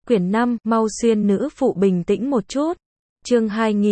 Quyển 5, mau xuyên nữ phụ bình tĩnh một chút. Chương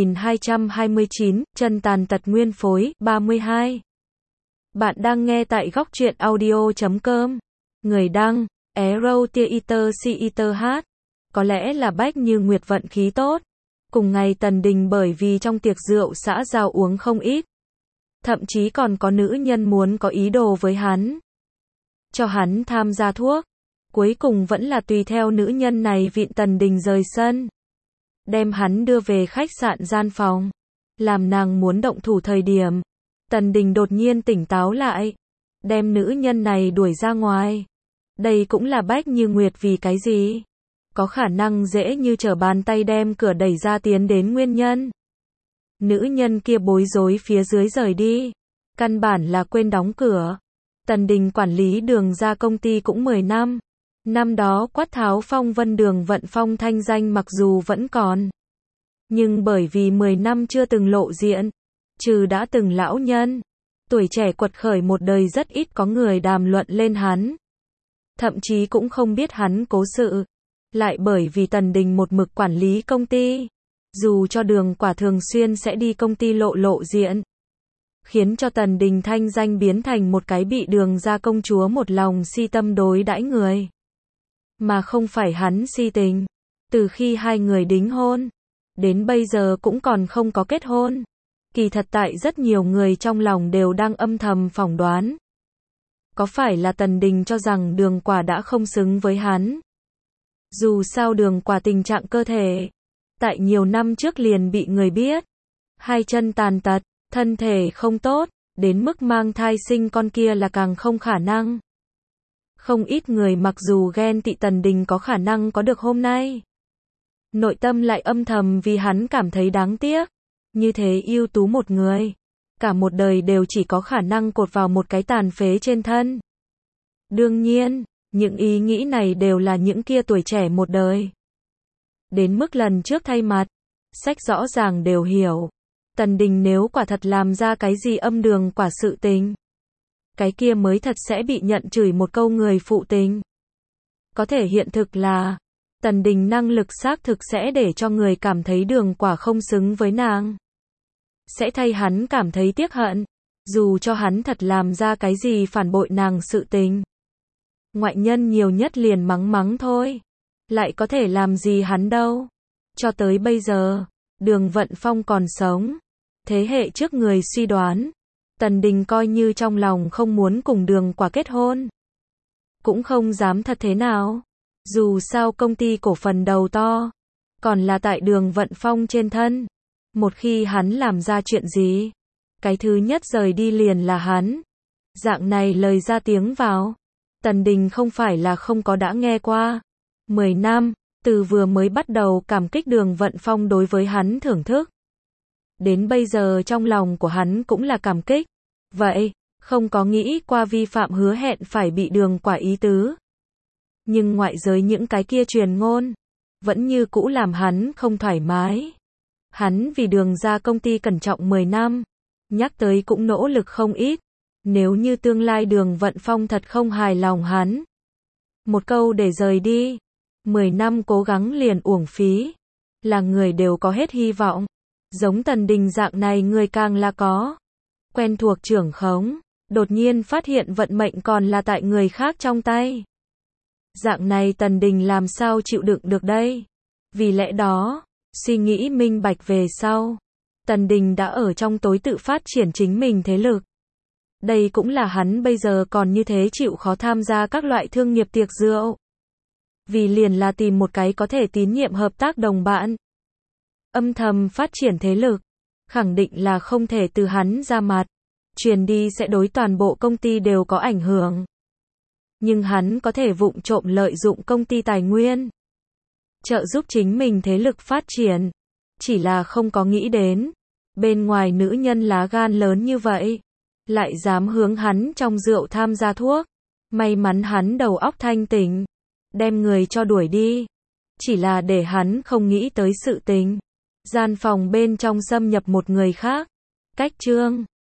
2229, chân tàn tật nguyên phối, 32. Bạn đang nghe tại góc truyện audio.com. Người đăng, Arrow Theater CETH. Có lẽ là Bách Như Nguyệt vận khí tốt. Cùng ngày Tần Đình bởi vì trong tiệc rượu xã giao uống không ít. Thậm chí còn có nữ nhân muốn có ý đồ với hắn. Cho hắn tham gia thuốc. Cuối cùng vẫn là tùy theo nữ nhân này vịn Tần Đình rời sân. Đem hắn đưa về khách sạn gian phòng. Làm nàng muốn động thủ thời điểm. Tần Đình đột nhiên tỉnh táo lại. Đem nữ nhân này đuổi ra ngoài. Đây cũng là Bách Như Nguyệt vì cái gì? Có khả năng dễ như trở bàn tay đem cửa đẩy ra tiến đến nguyên nhân. Nữ nhân kia bối rối phía dưới rời đi. Căn bản là quên đóng cửa. Tần Đình quản lý đường ra công ty cũng 10 năm. Năm đó quát tháo phong vân đường vận phong thanh danh mặc dù vẫn còn. Nhưng bởi vì 10 năm chưa từng lộ diện. Trừ đã từng lão nhân. Tuổi trẻ quật khởi một đời rất ít có người đàm luận lên hắn. Thậm chí cũng không biết hắn cố sự. Lại bởi vì Tần Đình một mực quản lý công ty. Dù cho đường quả thường xuyên sẽ đi công ty lộ diện. Khiến cho Tần Đình thanh danh biến thành một cái bị đường ra công chúa một lòng si tâm đối đãi người. Mà không phải hắn si tình. Từ khi hai người đính hôn. Đến bây giờ cũng còn không có kết hôn. Kỳ thật tại rất nhiều người trong lòng đều đang âm thầm phỏng đoán. Có phải là Tần Đình cho rằng đường quả đã không xứng với hắn? Dù sao đường quả tình trạng cơ thể. Tại nhiều năm trước liền bị người biết. Hai chân tàn tật, thân thể không tốt, đến mức mang thai sinh con kia là càng không khả năng. Không ít người mặc dù ghen tị Tần Đình có khả năng có được hôm nay. Nội tâm lại âm thầm vì hắn cảm thấy đáng tiếc. Như thế ưu tú một người. Cả một đời đều chỉ có khả năng cột vào một cái tàn phế trên thân. Đương nhiên, những ý nghĩ này đều là những kia tuổi trẻ một đời. Đến mức lần trước thay mặt, sách rõ ràng đều hiểu. Tần Đình nếu quả thật làm ra cái gì âm đường quả sự tình. Cái kia mới thật sẽ bị nhận chửi một câu người phụ tình. Có thể hiện thực là, Tần Đình năng lực xác thực sẽ để cho người cảm thấy đường quả không xứng với nàng. Sẽ thay hắn cảm thấy tiếc hận, dù cho hắn thật làm ra cái gì phản bội nàng sự tình. Ngoại nhân nhiều nhất liền mắng thôi. Lại có thể làm gì hắn đâu. Cho tới bây giờ, đường Vận Phong còn sống. Thế hệ trước người suy đoán. Tần Đình coi như trong lòng không muốn cùng đường quả kết hôn. Cũng không dám thật thế nào. Dù sao công ty cổ phần đầu to. Còn là tại đường Vận Phong trên thân. Một khi hắn làm ra chuyện gì. Cái thứ nhất rời đi liền là hắn. Dạng này lời ra tiếng vào. Tần Đình không phải là không có đã nghe qua. 10 năm, từ vừa mới bắt đầu cảm kích đường Vận Phong đối với hắn thưởng thức. Đến bây giờ trong lòng của hắn cũng là cảm kích. Vậy, không có nghĩ qua vi phạm hứa hẹn phải bị đường quả ý tứ. Nhưng ngoại giới những cái kia truyền ngôn, vẫn như cũ làm hắn không thoải mái. Hắn vì đường ra công ty cẩn trọng 10 năm, nhắc tới cũng nỗ lực không ít. Nếu như tương lai đường Vận Phong thật không hài lòng hắn. Một câu để rời đi. 10 năm cố gắng liền uổng phí. Là người đều có hết hy vọng. Giống Tần Đình dạng này người càng là có. Quen thuộc trưởng khống. Đột nhiên phát hiện vận mệnh còn là tại người khác trong tay. Dạng này Tần Đình làm sao chịu đựng được đây? Vì lẽ đó, suy nghĩ minh bạch về sau. Tần Đình đã ở trong tối tự phát triển chính mình thế lực. Đây cũng là hắn bây giờ còn như thế chịu khó tham gia các loại thương nghiệp tiệc rượu. Vì liền là tìm một cái có thể tín nhiệm hợp tác đồng bạn. Âm thầm phát triển thế lực. Khẳng định là không thể từ hắn ra mặt. Truyền đi sẽ đối toàn bộ công ty đều có ảnh hưởng. Nhưng hắn có thể vụng trộm lợi dụng công ty tài nguyên. Trợ giúp chính mình thế lực phát triển. Chỉ là không có nghĩ đến. Bên ngoài nữ nhân lá gan lớn như vậy. Lại dám hướng hắn trong rượu tham gia thuốc. May mắn hắn đầu óc thanh tỉnh. Đem người cho đuổi đi. Chỉ là để hắn không nghĩ tới sự tình. Gian phòng bên trong xâm nhập một người khác. Cách chương